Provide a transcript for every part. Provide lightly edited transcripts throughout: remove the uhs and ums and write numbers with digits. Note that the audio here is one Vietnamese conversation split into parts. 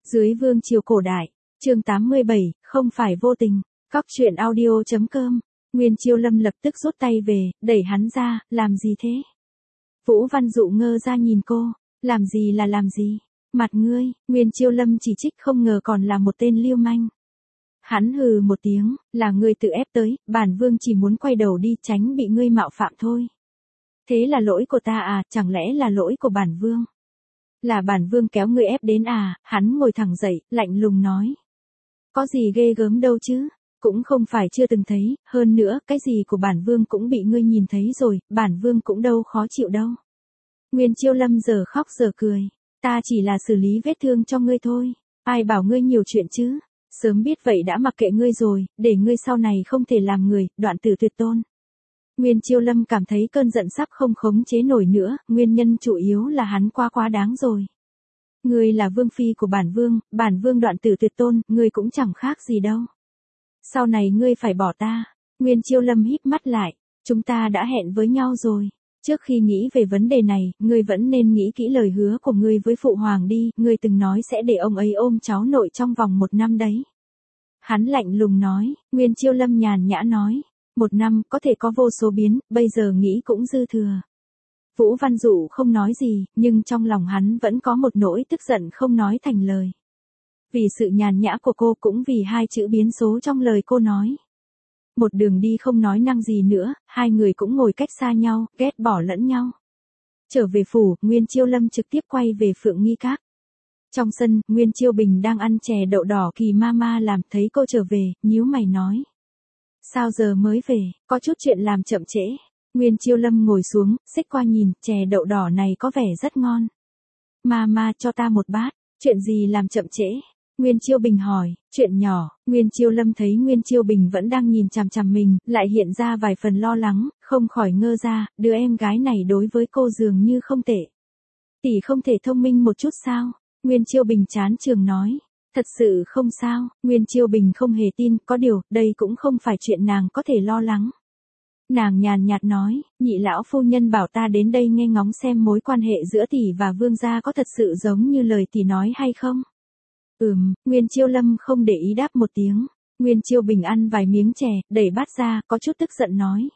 Dưới vương triều cổ đại, chương 87, không phải vô tình, Cóc truyện audio.com. Nguyên Chiêu Lâm lập tức rút tay về, đẩy hắn ra, làm gì thế? Vũ Văn Dụ ngơ ra nhìn cô, làm gì là làm gì? Mặt ngươi, Nguyên Chiêu Lâm chỉ trích không ngờ còn là một tên lưu manh. Hắn hừ một tiếng, là ngươi tự ép tới, bản vương chỉ muốn quay đầu đi tránh bị ngươi mạo phạm thôi. Thế là lỗi của ta à, chẳng lẽ là lỗi của bản vương? Là bản vương kéo ngươi ép đến à? Hắn ngồi thẳng dậy, lạnh lùng nói. Có gì ghê gớm đâu chứ? Cũng không phải chưa từng thấy, hơn nữa, cái gì của bản vương cũng bị ngươi nhìn thấy rồi, bản vương cũng đâu khó chịu đâu. Nguyên Chiêu Lâm giờ khóc giờ cười, ta chỉ là xử lý vết thương cho ngươi thôi, ai bảo ngươi nhiều chuyện chứ? Sớm biết vậy đã mặc kệ ngươi rồi, để ngươi sau này không thể làm người, đoạn tử tuyệt tôn. Nguyên Chiêu Lâm cảm thấy cơn giận sắp không khống chế nổi nữa, nguyên nhân chủ yếu là hắn quá đáng rồi. Ngươi là vương phi của bản vương đoạn tử tuyệt tôn, ngươi cũng chẳng khác gì đâu. Sau này ngươi phải bỏ ta. Nguyên Chiêu Lâm híp mắt lại, chúng ta đã hẹn với nhau rồi. Trước khi nghĩ về vấn đề này, ngươi vẫn nên nghĩ kỹ lời hứa của ngươi với phụ hoàng đi, ngươi từng nói sẽ để ông ấy ôm cháu nội trong vòng 1 năm đấy. Hắn lạnh lùng nói, Nguyên Chiêu Lâm nhàn nhã nói, 1 năm có thể có vô số biến, bây giờ nghĩ cũng dư thừa. Vũ Văn Dụ không nói gì, nhưng trong lòng hắn vẫn có một nỗi tức giận không nói thành lời. Vì sự nhàn nhã của cô cũng vì 2 chữ biến số trong lời cô nói. Một đường đi không nói năng gì nữa, hai người cũng ngồi cách xa nhau, ghét bỏ lẫn nhau. Trở về phủ, Nguyên Chiêu Lâm trực tiếp quay về Phượng Nghi Các. Trong sân, Nguyên Chiêu Bình đang ăn chè đậu đỏ Kỳ Mama làm, thấy cô trở về, nhíu mày nói. Sao giờ mới về, có chút chuyện làm chậm trễ. Nguyên Chiêu Lâm ngồi xuống, xích qua nhìn, chè đậu đỏ này có vẻ rất ngon. Mama cho ta một bát, chuyện gì làm chậm trễ? Nguyên Chiêu Bình hỏi, chuyện nhỏ. Nguyên Chiêu Lâm thấy Nguyên Chiêu Bình vẫn đang nhìn chằm chằm mình, lại hiện ra vài phần lo lắng, không khỏi ngơ ra, đứa em gái này đối với cô dường như không tệ. Tỷ không thể thông minh một chút sao? Nguyên Chiêu Bình chán chường nói, thật sự không sao. Nguyên Chiêu Bình không hề tin, có điều, đây cũng không phải chuyện nàng có thể lo lắng. Nàng nhàn nhạt nói, nhị lão phu nhân bảo ta đến đây nghe ngóng xem mối quan hệ giữa tỷ và vương gia có thật sự giống như lời tỷ nói hay không? Nguyên Chiêu Lâm không để ý đáp một tiếng. Nguyên Chiêu Bình ăn vài miếng chè, đẩy bát ra, có chút tức giận nói.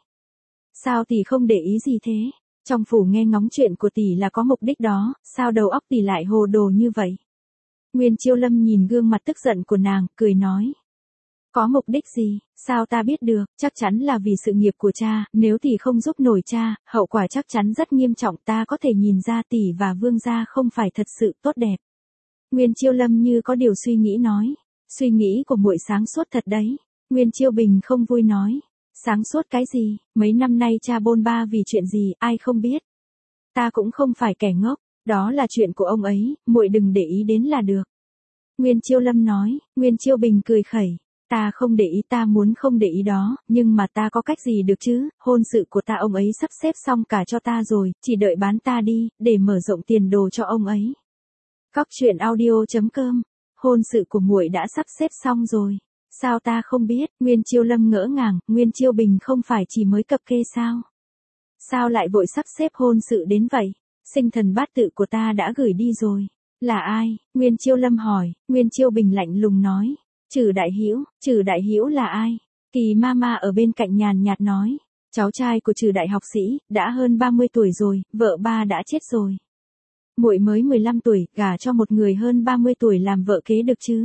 Sao tỷ không để ý gì thế? Trong phủ nghe ngóng chuyện của tỷ là có mục đích đó, sao đầu óc tỷ lại hồ đồ như vậy? Nguyên Chiêu Lâm nhìn gương mặt tức giận của nàng, cười nói. Có mục đích gì, sao ta biết được, chắc chắn là vì sự nghiệp của cha, nếu tỷ không giúp nổi cha, hậu quả chắc chắn rất nghiêm trọng, ta có thể nhìn ra tỷ và vương gia không phải thật sự tốt đẹp. Nguyên Chiêu Lâm như có điều suy nghĩ nói, suy nghĩ của muội sáng suốt thật đấy. Nguyên Chiêu Bình không vui nói, sáng suốt cái gì, mấy năm nay cha bôn ba vì chuyện gì, ai không biết. Ta cũng không phải kẻ ngốc, đó là chuyện của ông ấy, muội đừng để ý đến là được. Nguyên Chiêu Lâm nói. Nguyên Chiêu Bình cười khẩy, ta không để ý, ta muốn không để ý đó, nhưng mà ta có cách gì được chứ, hôn sự của ta ông ấy sắp xếp xong cả cho ta rồi, chỉ đợi bán ta đi, để mở rộng tiền đồ cho ông ấy. Cóc truyện audio.com. Hôn sự của muội đã sắp xếp xong rồi. Sao ta không biết? Nguyên Chiêu Lâm ngỡ ngàng, Nguyên Chiêu Bình không phải chỉ mới cập kê sao? Sao lại vội sắp xếp hôn sự đến vậy? Sinh thần bát tự của ta đã gửi đi rồi. Là ai? Nguyên Chiêu Lâm hỏi. Nguyên Chiêu Bình lạnh lùng nói. Trừ Đại Hữu là ai? Kỳ Mama ở bên cạnh nhàn nhạt nói. Cháu trai của Trừ đại học sĩ, đã hơn 30 tuổi rồi, vợ ba đã chết rồi. Muội mới 15 tuổi, gả cho một người hơn 30 tuổi làm vợ kế được chứ?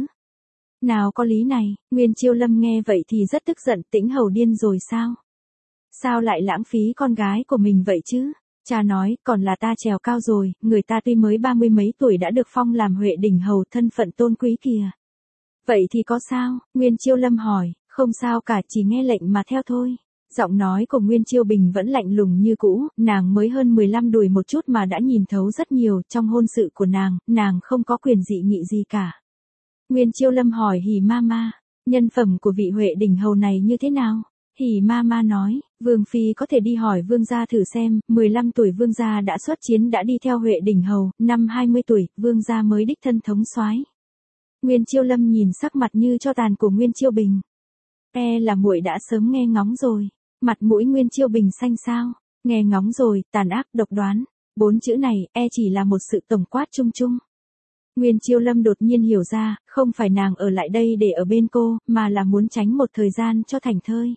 Nào có lý này. Nguyên Chiêu Lâm nghe vậy thì rất tức giận, Tĩnh Hầu điên rồi sao? Sao lại lãng phí con gái của mình vậy chứ? Cha nói, còn là ta trèo cao rồi, người ta tuy mới 30 mấy tuổi đã được phong làm Huệ Đình Hầu, thân phận tôn quý kìa. Vậy thì có sao? Nguyên Chiêu Lâm hỏi. Không sao cả, chỉ nghe lệnh mà theo thôi. Giọng nói của Nguyên Chiêu Bình vẫn lạnh lùng như cũ, nàng mới hơn 15 đùi một chút mà đã nhìn thấu rất nhiều, trong hôn sự của nàng không có quyền dị nghị gì cả. Nguyên Chiêu Lâm hỏi Hỉ Mama, nhân phẩm của vị Huệ Đình Hầu này như thế nào? Hỉ Mama nói, Vương Phi có thể đi hỏi Vương gia thử xem, 15 tuổi Vương gia đã xuất chiến đã đi theo Huệ Đình Hầu, năm 20 tuổi, Vương gia mới đích thân thống soái. Nguyên Chiêu Lâm nhìn sắc mặt như tro tàn của Nguyên Chiêu Bình. Là muội đã sớm nghe ngóng rồi. Mặt mũi Nguyên Chiêu Bình xanh xao, nghe ngóng rồi, tàn ác, độc đoán. 4 chữ này, chỉ là một sự tổng quát chung chung. Nguyên Chiêu Lâm đột nhiên hiểu ra, không phải nàng ở lại đây để ở bên cô, mà là muốn tránh một thời gian cho thảnh thơi.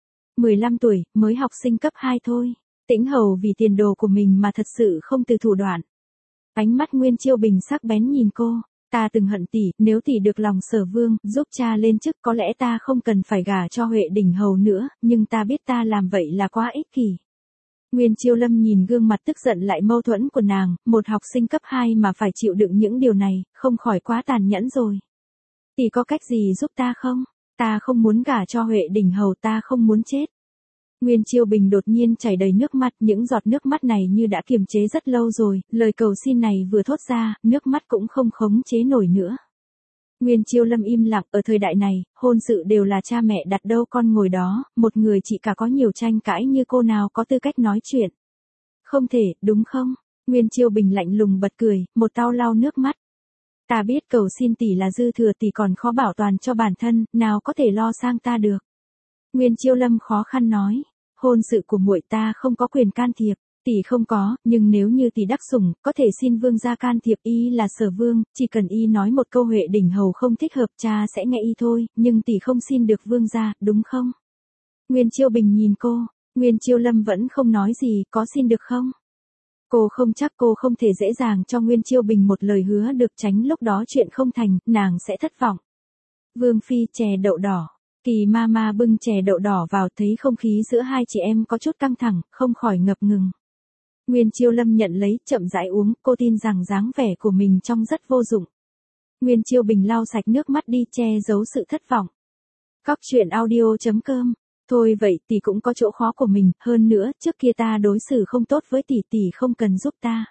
15 tuổi, mới học sinh cấp 2 thôi. Tĩnh Hầu vì tiền đồ của mình mà thật sự không từ thủ đoạn. Ánh mắt Nguyên Chiêu Bình sắc bén nhìn cô. Ta từng hận tỷ, nếu tỷ được lòng Sở Vương, giúp cha lên chức có lẽ ta không cần phải gả cho Huệ Đình Hầu nữa, nhưng ta biết ta làm vậy là quá ích kỷ. Nguyên Chiêu Lâm nhìn gương mặt tức giận lại mâu thuẫn của nàng, một học sinh cấp 2 mà phải chịu đựng những điều này, không khỏi quá tàn nhẫn rồi. Tỷ có cách gì giúp ta không? Ta không muốn gả cho Huệ Đình Hầu, ta không muốn chết. Nguyên Chiêu Bình đột nhiên chảy đầy nước mắt, những giọt nước mắt này như đã kiềm chế rất lâu rồi, lời cầu xin này vừa thốt ra, nước mắt cũng không khống chế nổi nữa. Nguyên Chiêu Lâm im lặng, ở thời đại này, hôn sự đều là cha mẹ đặt đâu con ngồi đó, một người chị cả có nhiều tranh cãi như cô nào có tư cách nói chuyện. Không thể, đúng không? Nguyên Chiêu Bình lạnh lùng bật cười, một tao lau nước mắt. Ta biết cầu xin tỷ là dư thừa, tỷ còn khó bảo toàn cho bản thân, nào có thể lo sang ta được. Nguyên Chiêu Lâm khó khăn nói, hôn sự của muội ta không có quyền can thiệp, tỷ không có, nhưng nếu như tỷ đắc sủng, có thể xin vương gia can thiệp, y là Sở Vương, chỉ cần y nói một câu Huệ Đình Hầu không thích hợp cha sẽ nghe y thôi, nhưng tỷ không xin được vương gia, đúng không? Nguyên Chiêu Bình nhìn cô, Nguyên Chiêu Lâm vẫn không nói gì, có xin được không? Cô không chắc cô không thể dễ dàng cho Nguyên Chiêu Bình một lời hứa được, tránh lúc đó chuyện không thành, nàng sẽ thất vọng. Vương phi chè đậu đỏ. Kỳ Mama bưng chè đậu đỏ vào, thấy không khí giữa hai chị em có chút căng thẳng, không khỏi ngập ngừng. Nguyên Chiêu Lâm nhận lấy, chậm rãi uống, cô tin rằng dáng vẻ của mình trông rất vô dụng. Nguyên Chiêu Bình lau sạch nước mắt đi, che giấu sự thất vọng. Cóc truyện audio.com. Thôi vậy, tỷ cũng có chỗ khó của mình, hơn nữa, trước kia ta đối xử không tốt với tỷ, tỷ không cần giúp ta.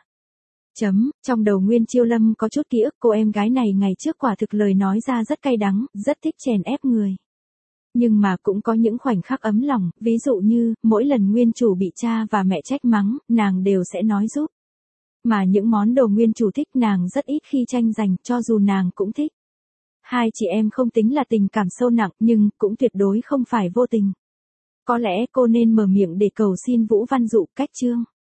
Trong đầu Nguyên Chiêu Lâm có chút ký ức, cô em gái này ngày trước quả thực lời nói ra rất cay đắng, rất thích chèn ép người. Nhưng mà cũng có những khoảnh khắc ấm lòng, ví dụ như, mỗi lần nguyên chủ bị cha và mẹ trách mắng, nàng đều sẽ nói giúp. Mà những món đồ nguyên chủ thích nàng rất ít khi tranh giành, cho dù nàng cũng thích. Hai chị em không tính là tình cảm sâu nặng, nhưng cũng tuyệt đối không phải vô tình. Có lẽ cô nên mở miệng để cầu xin Vũ Văn Dụ cách chương.